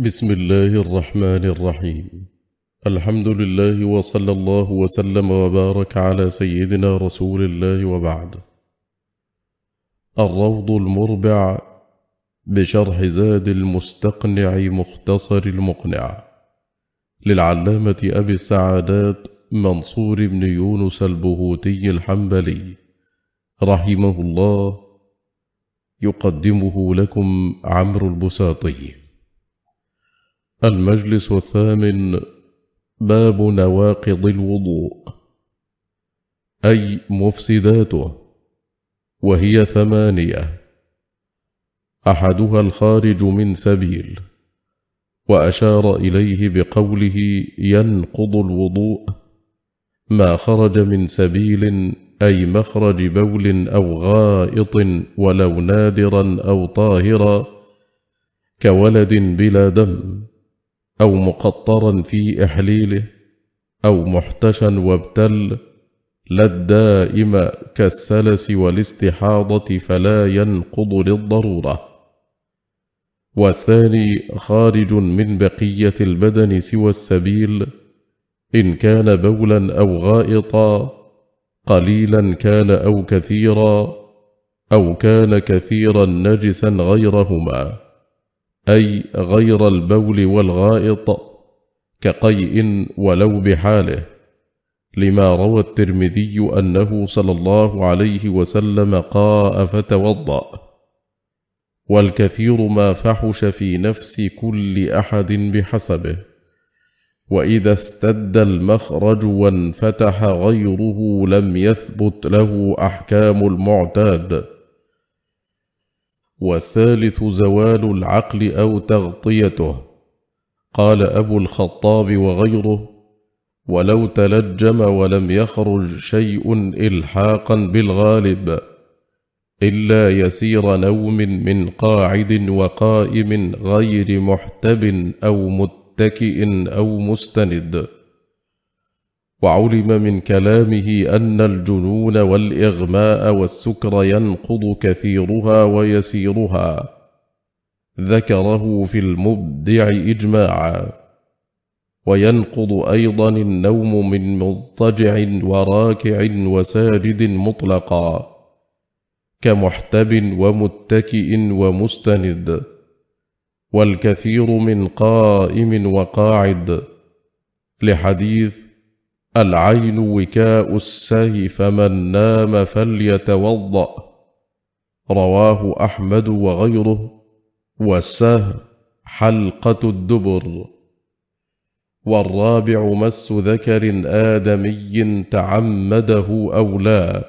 بسم الله الرحمن الرحيم. الحمد لله وصلى الله وسلم وبارك على سيدنا رسول الله، وبعد. الروض المربع بشرح زاد المستقنع مختصر المقنع للعلامة أبي السعادات منصور بن يونس البهوتي الحنبلي رحمه الله، يقدمه لكم عمرو البساطي. المجلس الثامن: باب نواقض الوضوء، أي مفسداته، وهي 8: أحدها الخارج من سبيل، وأشار إليه بقوله ينقض الوضوء ما خرج من سبيل، أي مخرج بول أو غائط ولو نادرا أو طاهرا، كولد بلا دم، أو مقطرا في إحليله، أو محتشا وابتل، لا الدائم كالسلس والاستحاضة فلا ينقض للضرورة. والثاني خارج من بقية البدن سوى السبيل، إن كان بولا أو غائطا، قليلا كان أو كثيرا، أو كان كثيرا نجسا غيرهما، أي غير البول والغائط، كقيء ولو بحاله، لما روى الترمذي أنه صلى الله عليه وسلم قاء فتوضأ. والكثير ما فحش في نفس كل أحد بحسبه، وإذا استد المخرج وانفتح غيره لم يثبت له أحكام المعتاد. والثالث زوال العقل أو تغطيته، قال أبو الخطاب وغيره: ولو تلجم ولم يخرج شيء إلحاقا بالغالب، إلا يسير نوم من قاعد وقائم غير محتب أو متكئ أو مستند. وعلم من كلامه أن الجنون والإغماء والسكر ينقض كثيرها ويسيرها، ذكره في المبدع إجماعا. وينقض أيضا النوم من مضطجع وراكع وساجد مطلقا، كمحتب ومتكئ ومستند. والكثير من قائم وقاعد، لحديث العين وكاء السهي فمن نام فليتوضأ، رواه أحمد وغيره. والسهي حلقة الدبر. والرابع مس ذكر آدمي تعمده أو لا،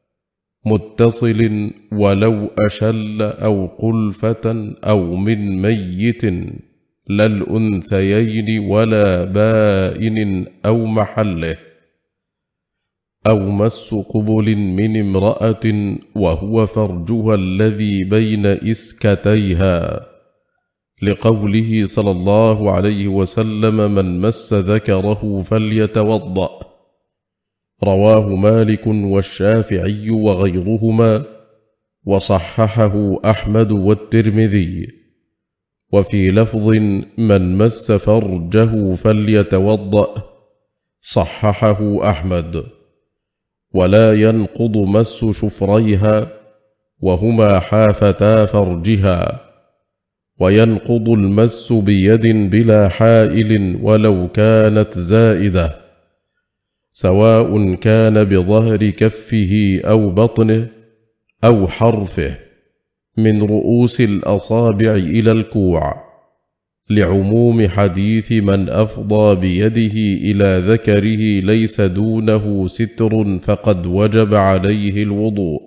متصل ولو أشل أو قلفة أو من ميت، لا الأنثيين ولا بائن أو محله. أو مس قبل من امرأة وهو فرجها الذي بين إسكتيها، لقوله صلى الله عليه وسلم: من مس ذكره فليتوضأ، رواه مالك والشافعي وغيرهما، وصححه أحمد والترمذي. وفي لفظ: من مس فرجه فليتوضأ، صححه أحمد. ولا ينقض مس شفريها، وهما حافتا فرجها. وينقض المس بيد بلا حائل ولو كانت زائدة، سواء كان بظهر كفه أو بطنه أو حرفه، من رؤوس الأصابع إلى الكوع، لعموم حديث من أفضى بيده إلى ذكره ليس دونه ستر فقد وجب عليه الوضوء،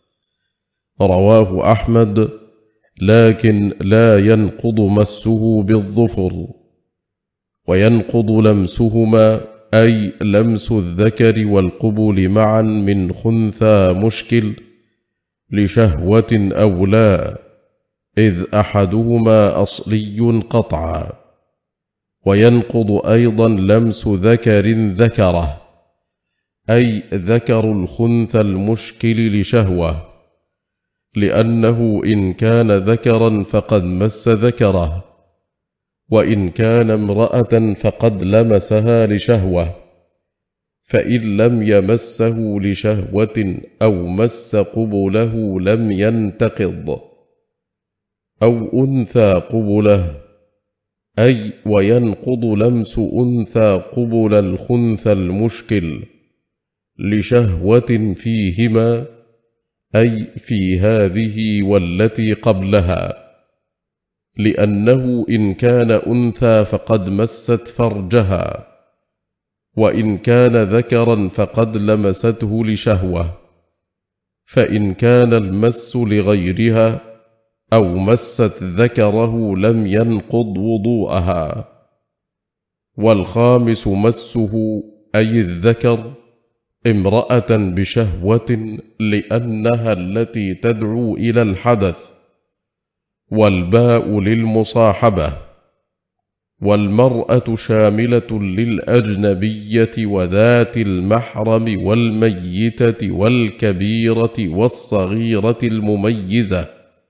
رواه أحمد. لكن لا ينقض مسه بالظفر. وينقض لمسهما، أي لمس الذكر والقبل معا من خنثى مشكل، لشهوة أو لا، إذ أحدهما أصلي قطعا. وينقض أيضا لمس ذكر ذكره، أي ذكر الخنثى المشكل لشهوة، لأنه إن كان ذكرا فقد مس ذكره، وإن كان امرأة فقد لمسها لشهوة، فإن لم يمسه لشهوة أو مس قبله لم ينتقض. أو أنثى قبله، أي وينقض لمس أنثى قبل الخنثى المشكل لشهوة فيهما، أي في هذه والتي قبلها، لأنه إن كان أنثى فقد مست فرجها، وإن كان ذكرا فقد لمسته لشهوة، فإن كان المس لغيرها أو مست ذكره لم ينقض وضوءها. والخامس مسه أي الذكر امرأة بشهوة، لأنها التي تدعو إلى الحدث، والباء للمصاحبة. والمرأة شاملة للأجنبية وذات المحرم والميتة والكبيرة والصغيرة المميزة،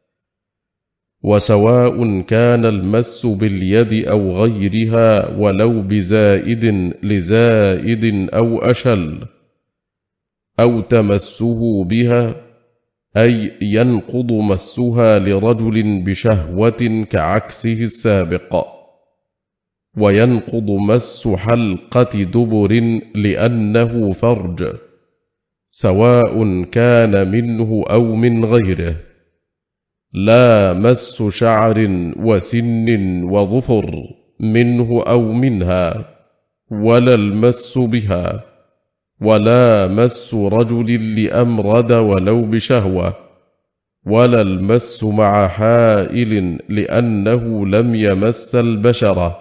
وسواء كان المس باليد أو غيرها ولو بزائد لزائد أو أشل، أو تمسه بها، أي ينقض مسها لرجل بشهوة كعكسه السابق. وينقض مس حلقة دبر لأنه فرج، سواء كان منه أو من غيره، لا مس شعر وسن وظفر منه أو منها، ولا المس بها، ولا مس رجل لأمرد ولو بشهوة، ولا المس مع حائل لأنه لم يمس البشرة.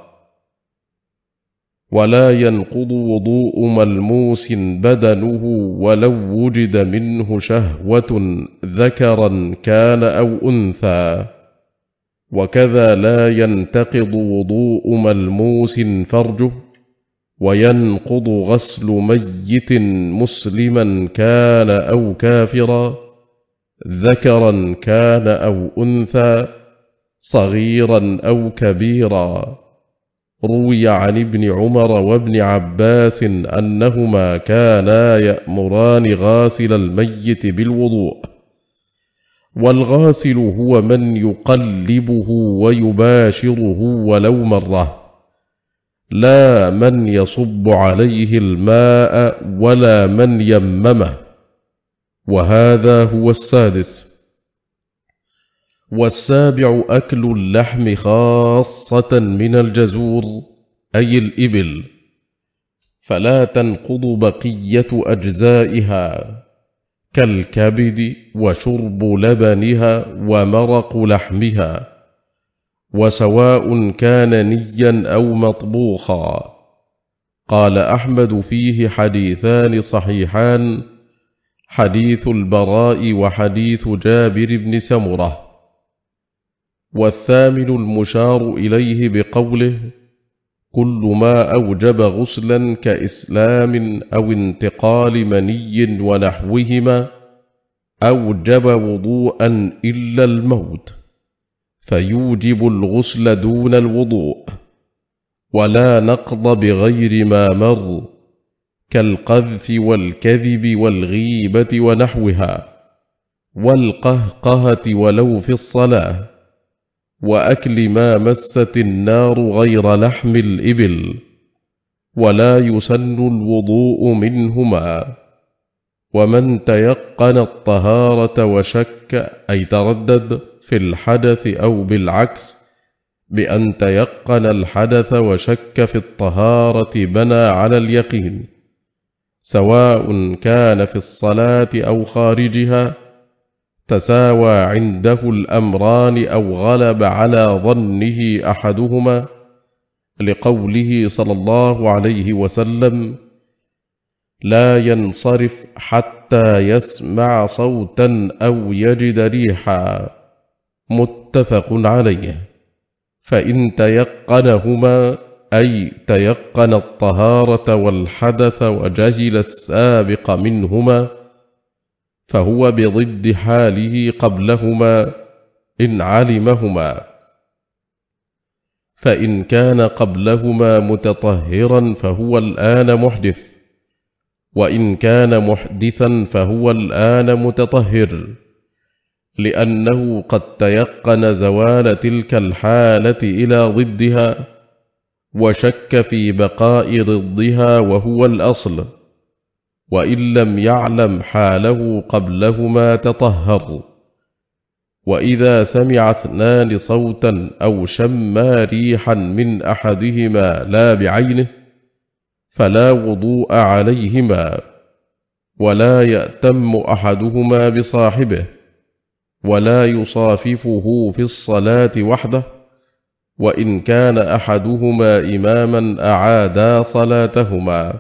ولا ينقض وضوء ملموس بدنه ولو وجد منه شهوة ذكرا كان أو أنثى. وكذا لا ينتقض وضوء ملموس فرجه، وينقض غسل ميت مسلما كان أو كافرا، ذكرا كان أو أنثى، صغيرا أو كبيرا. روي عن ابن عمر وابن عباس أنهما كانا يأمران غاسل الميت بالوضوء. والغاسل هو من يقلبه ويباشره ولو مرة، لا من يصب عليه الماء ولا من يممه. وهذا هو السادس. والسابع أكل اللحم خاصة من الجزور أي الإبل، فلا تنقض بقية أجزائها كالكبد وشرب لبنها ومرق لحمها، وسواء كان نيا أو مطبوخا. قال أحمد فيه حديثان صحيحان، حديث البراء وحديث جابر بن سمرة. والثامن المشار إليه بقوله: كل ما أوجب غسلا كإسلام أو انتقال مني ونحوهما أوجب وضوءا إلا الموت، فيوجب الغسل دون الوضوء. ولا نقض بغير ما مر، كالقذف والكذب والغيبة ونحوها، والقهقهة ولو في الصلاة، وأكل ما مست النار غير لحم الإبل. ولا يسن الوضوء منهما. ومن تيقن الطهارة وشك أي تردد في الحدث أو بالعكس بأن تيقن الحدث وشك في الطهارة بنى على اليقين، سواء كان في الصلاة أو خارجها، تساوى عنده الأمران أو غلب على ظنه أحدهما، لقوله صلى الله عليه وسلم: لا ينصرف حتى يسمع صوتا أو يجد ريحا، متفق عليه. فإن تيقنهما أي تيقن الطهارة والحدث وجهل السابق منهما، فهو بضد حاله قبلهما إن علمهما. فإن كان قبلهما متطهرا فهو الآن محدث، وإن كان محدثا فهو الآن متطهر، لأنه قد تيقن زوال تلك الحالة إلى ضدها، وشك في بقاء ضدها وهو الأصل، وإن لم يعلم حاله قبلهما تطهر. وإذا سمع اثنان صوتا أو شما ريحا من أحدهما لا بعينه فلا وضوء عليهما، ولا يأتم أحدهما بصاحبه، ولا يصاففه في الصلاة وحده، وإن كان أحدهما إماما أعادا صلاتهما.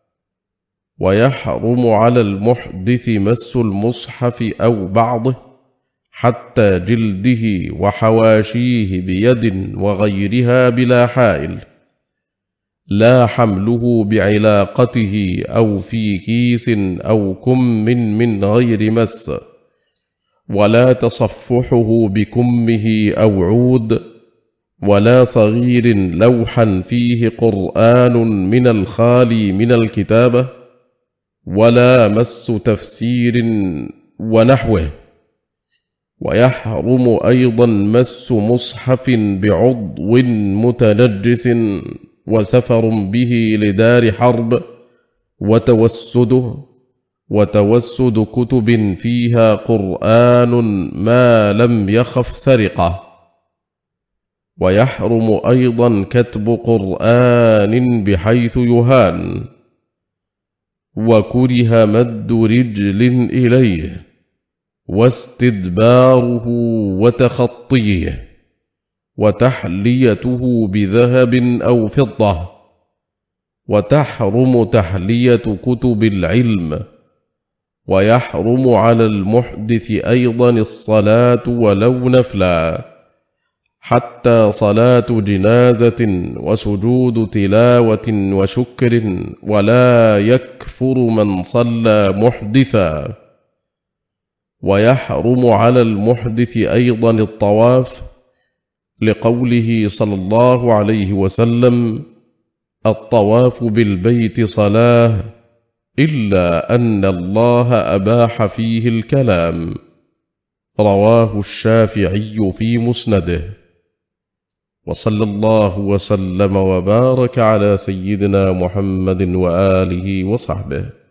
ويحرم على المحدث مس المصحف أو بعضه حتى جلده وحواشيه بيد وغيرها بلا حائل، لا حمله بعلاقته أو في كيس أو كم من غير مس، ولا تصفحه بكمه أو عود، ولا صغير لوحا فيه قرآن من الخالي من الكتابة، ولا مس تفسير ونحوه. ويحرم أيضا مس مصحف بعضو متنجس وسفر به لدار حرب، وتوسد كتب فيها قرآن ما لم يخف سرقة. ويحرم أيضا كتب قرآن بحيث يهان، وكره مد رجل إليه، واستدباره وتخطيه، وتحليته بذهب أو فضة. وتحرم تحلية كتب العلم. ويحرم على المحدث أيضا الصلاة ولو نفلا، حتى صلاة جنازة وسجود تلاوة وشكر، ولا يكفر من صلى محدثا. ويحرم على المحدث أيضا الطواف، لقوله صلى الله عليه وسلم: الطواف بالبيت صلاة، إلا أن الله أباح فيه الكلام. رواه الشافعي في مسنده. وصلى الله وسلم وبارك على سيدنا محمد وآله وصحبه.